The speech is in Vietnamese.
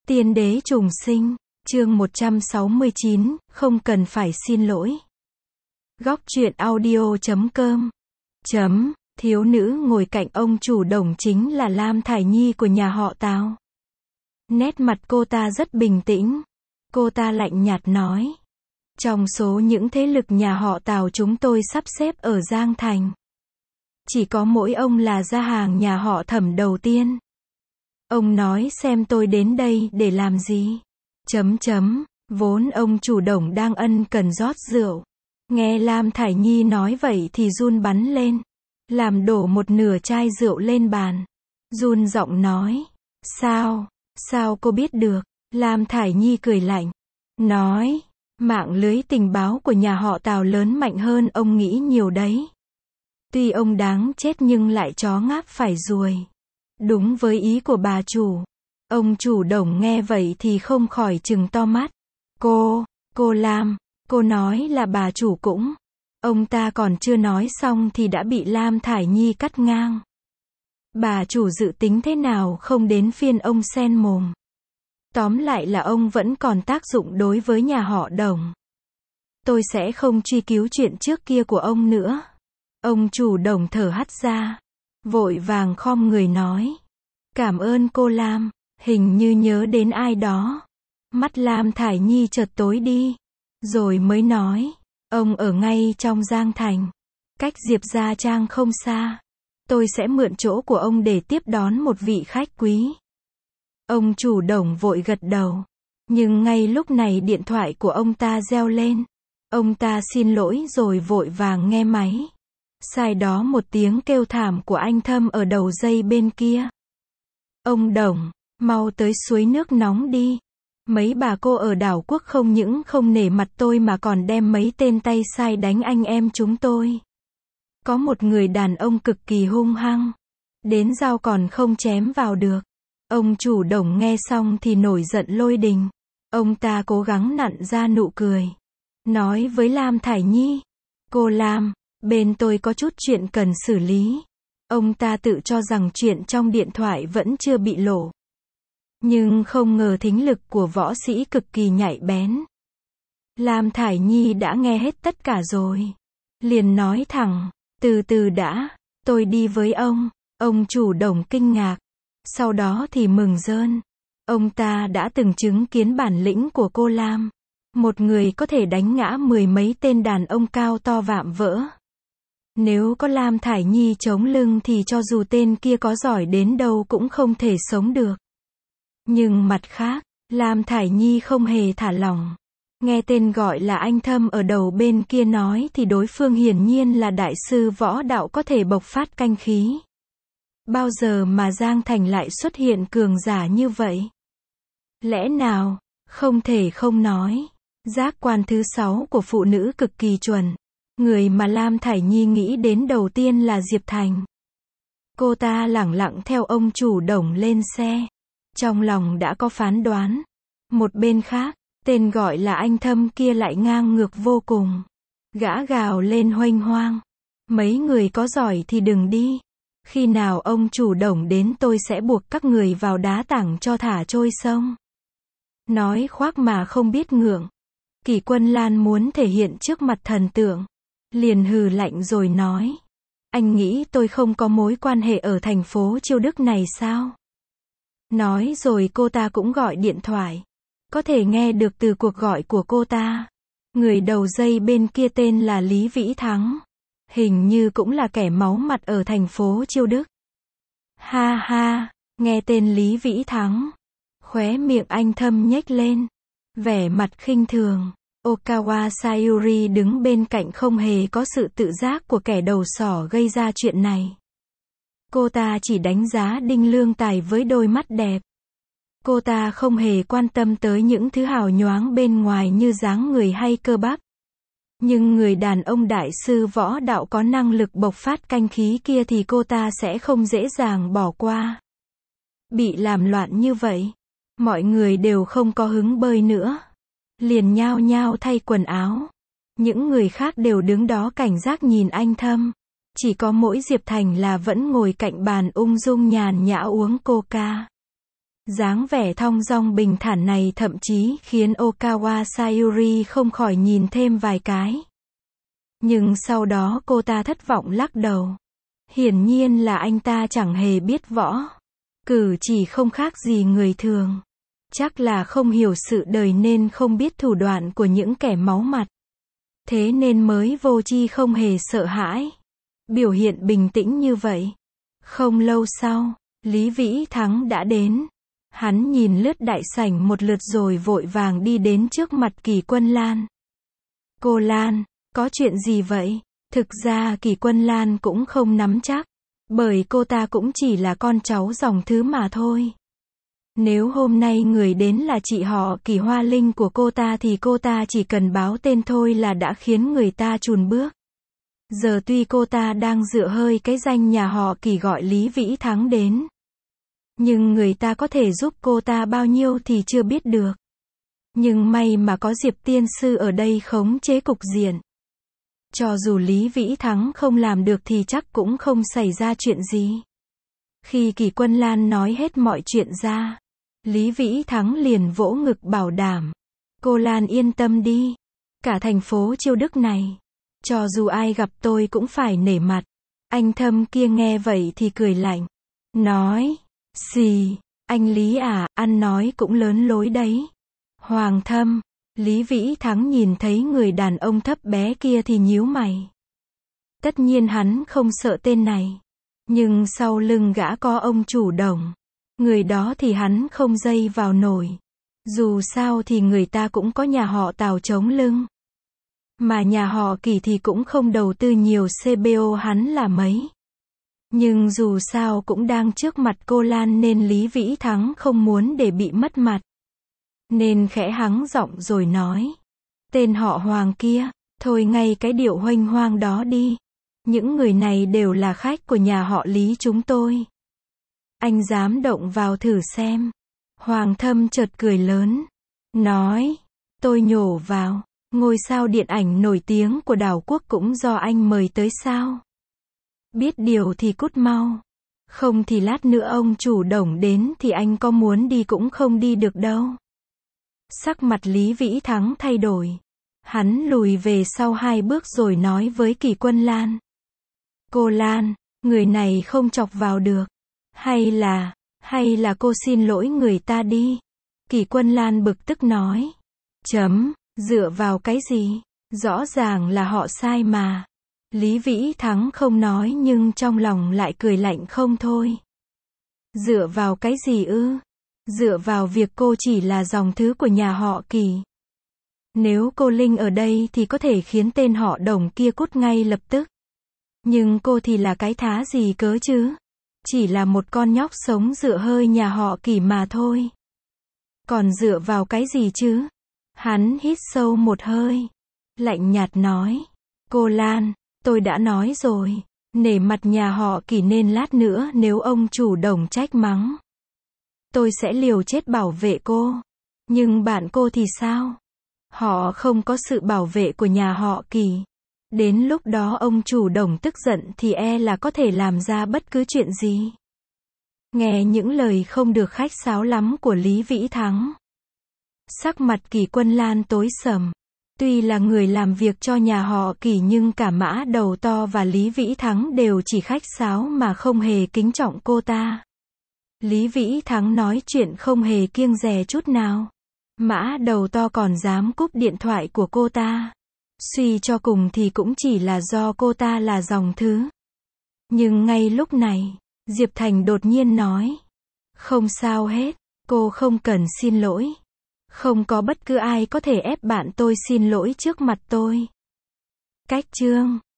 Tiên đế trùng sinh, chương 169, không cần phải xin lỗi. Góc truyện audio.com. Thiếu nữ ngồi cạnh ông chủ Đồng chính là Lam Thải Nhi của nhà họ Tào. Nét mặt cô ta rất bình tĩnh. Cô ta lạnh nhạt nói. Trong số những thế lực nhà họ Tào chúng tôi sắp xếp ở Giang Thành, chỉ có mỗi ông là gia hàng nhà họ Thẩm đầu tiên. Ông nói xem tôi đến đây để làm gì? Vốn ông chủ Đồng đang ân cần rót rượu. Nghe Lam Thải Nhi nói vậy thì run bắn lên. Làm đổ một nửa chai rượu lên bàn. Run giọng nói. Sao cô biết được? Lam Thải Nhi cười lạnh. Nói, mạng lưới tình báo của nhà họ Tào lớn mạnh hơn ông nghĩ nhiều đấy. Tuy ông đáng chết nhưng lại chó ngáp phải ruồi. Đúng với ý của bà chủ. Ông chủ Đồng nghe vậy thì không khỏi trừng to mắt. Cô Lam, cô nói là bà chủ cũng. Ông ta còn chưa nói xong thì đã bị Lam Thải Nhi cắt ngang. Bà chủ dự tính thế nào không đến phiên ông xen mồm. Tóm lại là ông vẫn còn tác dụng đối với nhà họ Đồng. Tôi sẽ không truy cứu chuyện trước kia của ông nữa. Ông chủ Đồng thở hắt ra. Vội vàng khom người nói. Cảm ơn cô Lam. Hình như nhớ đến ai đó. Mắt Lam Thải Nhi chợt tối đi. Rồi mới nói. Ông ở ngay trong Giang Thành. Cách Diệp Gia Trang không xa. Tôi sẽ mượn chỗ của ông để tiếp đón một vị khách quý. Ông chủ Đồng vội gật đầu. Nhưng ngay lúc này điện thoại của ông ta reo lên. Ông ta xin lỗi rồi vội vàng nghe máy. Sai đó một tiếng kêu thảm của anh Thâm ở đầu dây bên kia. Ông Đồng, mau tới suối nước nóng đi. Mấy bà cô ở đảo quốc không những không nể mặt tôi mà còn đem mấy tên tay sai đánh anh em chúng tôi. Có một người đàn ông cực kỳ hung hăng. Đến dao còn không chém vào được. Ông chủ Đồng nghe xong thì nổi giận lôi đình. Ông ta cố gắng nặn ra nụ cười. Nói với Lam Thải Nhi. Cô Lam, bên tôi có chút chuyện cần xử lý. Ông ta tự cho rằng chuyện trong điện thoại vẫn chưa bị lộ. Nhưng không ngờ thính lực của võ sĩ cực kỳ nhạy bén. Lam Thải Nhi đã nghe hết tất cả rồi. Liền nói thẳng, từ từ đã, tôi đi với ông. Ông chủ Đồng kinh ngạc. Sau đó thì mừng rơn. Ông ta đã từng chứng kiến bản lĩnh của cô Lam. Một người có thể đánh ngã mười mấy tên đàn ông cao to vạm vỡ. Nếu có Lam Thải Nhi chống lưng thì cho dù tên kia có giỏi đến đâu cũng không thể sống được. Nhưng mặt khác, Lam Thải Nhi không hề thả lỏng. Nghe tên gọi là anh Thâm ở đầu bên kia nói thì đối phương hiển nhiên là đại sư võ đạo có thể bộc phát canh khí. Bao giờ mà Giang Thành lại xuất hiện cường giả như vậy? Lẽ nào, không thể không nói. Giác quan thứ 6 của phụ nữ cực kỳ chuẩn. Người mà Lam Thải Nhi nghĩ đến đầu tiên là Diệp Thành. Cô ta lẳng lặng theo ông chủ Đồng lên xe. Trong lòng đã có phán đoán. Một bên khác, tên gọi là anh Thâm kia lại ngang ngược vô cùng. Gã gào lên huênh hoang. Mấy người có giỏi thì đừng đi. Khi nào ông chủ Đồng đến tôi sẽ buộc các người vào đá tảng cho thả trôi sông. Nói khoác mà không biết ngượng. Kỷ Quân Lan muốn thể hiện trước mặt thần tượng. Liền hừ lạnh rồi nói. Anh nghĩ tôi không có mối quan hệ ở thành phố Chiêu Đức này sao? Nói rồi cô ta cũng gọi điện thoại. Có thể nghe được từ cuộc gọi của cô ta. Người đầu dây bên kia tên là Lý Vĩ Thắng. Hình như cũng là kẻ máu mặt ở thành phố Chiêu Đức. Ha ha, nghe tên Lý Vĩ Thắng. Khóe miệng anh Thâm nhếch lên. Vẻ mặt khinh thường. Okawa Sayuri đứng bên cạnh không hề có sự tự giác của kẻ đầu sỏ gây ra chuyện này. Cô ta chỉ đánh giá Đinh Lương Tài với đôi mắt đẹp. Cô ta không hề quan tâm tới những thứ hào nhoáng bên ngoài như dáng người hay cơ bắp. Nhưng người đàn ông đại sư võ đạo có năng lực bộc phát canh khí kia thì cô ta sẽ không dễ dàng bỏ qua. Bị làm loạn như vậy, mọi người đều không có hứng bơi nữa. Liền nhao nhao thay quần áo. Những người khác đều đứng đó cảnh giác nhìn anh Thâm. Chỉ có mỗi Diệp Thành là vẫn ngồi cạnh bàn ung dung nhàn nhã uống coca. Dáng vẻ thong dong bình thản này thậm chí khiến Okawa Sayuri không khỏi nhìn thêm vài cái. Nhưng sau đó cô ta thất vọng lắc đầu. Hiển nhiên là anh ta chẳng hề biết võ. Cử chỉ không khác gì người thường. Chắc là không hiểu sự đời nên không biết thủ đoạn của những kẻ máu mặt. Thế nên mới vô tri không hề sợ hãi. Biểu hiện bình tĩnh như vậy. Không lâu sau, Lý Vĩ Thắng đã đến. Hắn nhìn lướt đại sảnh một lượt rồi vội vàng đi đến trước mặt Kỷ Quân Lan. Cô Lan, có chuyện gì vậy? Thực ra Kỷ Quân Lan cũng không nắm chắc. Bởi cô ta cũng chỉ là con cháu dòng thứ mà thôi. Nếu hôm nay người đến là chị họ Kỷ Hoa Linh của cô ta thì cô ta chỉ cần báo tên thôi là đã khiến người ta chùn bước. Giờ tuy cô ta đang dựa hơi cái danh nhà họ Kỷ gọi Lý Vĩ Thắng đến. Nhưng người ta có thể giúp cô ta bao nhiêu thì chưa biết được. Nhưng may mà có Diệp tiên sư ở đây khống chế cục diện. Cho dù Lý Vĩ Thắng không làm được thì chắc cũng không xảy ra chuyện gì. Khi Kỷ Quân Lan nói hết mọi chuyện ra, Lý Vĩ Thắng liền vỗ ngực bảo đảm. Cô Lan yên tâm đi. Cả thành phố Chiêu Đức này, cho dù ai gặp tôi cũng phải nể mặt. Anh Thâm kia nghe vậy thì cười lạnh. Nói, xì, anh Lý à, ăn nói cũng lớn lối đấy. Hoàng Thâm, Lý Vĩ Thắng nhìn thấy người đàn ông thấp bé kia thì nhíu mày. Tất nhiên hắn không sợ tên này. Nhưng sau lưng gã có ông chủ Đồng. Người đó thì hắn không dây vào nổi. Dù sao thì người ta cũng có nhà họ Tào chống lưng. Mà nhà họ Kỷ thì cũng không đầu tư nhiều CBO hắn là mấy. Nhưng dù sao cũng đang trước mặt cô Lan nên Lý Vĩ Thắng không muốn để bị mất mặt. Nên khẽ hắng giọng rồi nói. Tên họ Hoàng kia, thôi ngay cái điệu huênh hoang đó đi. Những người này đều là khách của nhà họ Lý chúng tôi. Anh dám động vào thử xem. Hoàng Thâm chợt cười lớn. Nói, tôi nhổ vào. Ngôi sao điện ảnh nổi tiếng của đảo quốc cũng do anh mời tới sao? Biết điều thì cút mau. Không thì lát nữa ông chủ Đồng đến thì anh có muốn đi cũng không đi được đâu. Sắc mặt Lý Vĩ Thắng thay đổi. Hắn lùi về sau 2 bước rồi nói với Kỷ Quân Lan. Cô Lan, người này không chọc vào được. Hay là cô xin lỗi người ta đi. Kỷ Quân Lan bực tức nói. Dựa vào cái gì? Rõ ràng là họ sai mà. Lý Vĩ Thắng không nói nhưng trong lòng lại cười lạnh không thôi. Dựa vào cái gì ư? Dựa vào việc cô chỉ là dòng thứ của nhà họ Kỷ. Nếu cô Linh ở đây thì có thể khiến tên họ Đồng kia cút ngay lập tức. Nhưng cô thì là cái thá gì cớ chứ? Chỉ là một con nhóc sống dựa hơi nhà họ Kỷ mà thôi. Còn dựa vào cái gì chứ? Hắn hít sâu một hơi. Lạnh nhạt nói. Cô Lan, tôi đã nói rồi. Nể mặt nhà họ Kỷ nên lát nữa nếu ông chủ Đồng trách mắng. Tôi sẽ liều chết bảo vệ cô. Nhưng bạn cô thì sao? Họ không có sự bảo vệ của nhà họ Kỷ. Đến lúc đó ông chủ Đồng tức giận thì là có thể làm ra bất cứ chuyện gì. Nghe những lời không được khách sáo lắm của Lý Vĩ Thắng. Sắc mặt Kỷ Quân Lan tối sầm. Tuy là người làm việc cho nhà họ Kỷ nhưng cả Mã Đầu To và Lý Vĩ Thắng đều chỉ khách sáo mà không hề kính trọng cô ta. Lý Vĩ Thắng nói chuyện không hề kiêng dè chút nào. Mã Đầu To còn dám cúp điện thoại của cô ta. Suy cho cùng thì cũng chỉ là do cô ta là dòng thứ. Nhưng ngay lúc này, Diệp Thành đột nhiên nói. Không sao hết, cô không cần xin lỗi. Không có bất cứ ai có thể ép bạn tôi xin lỗi trước mặt tôi. Cách chương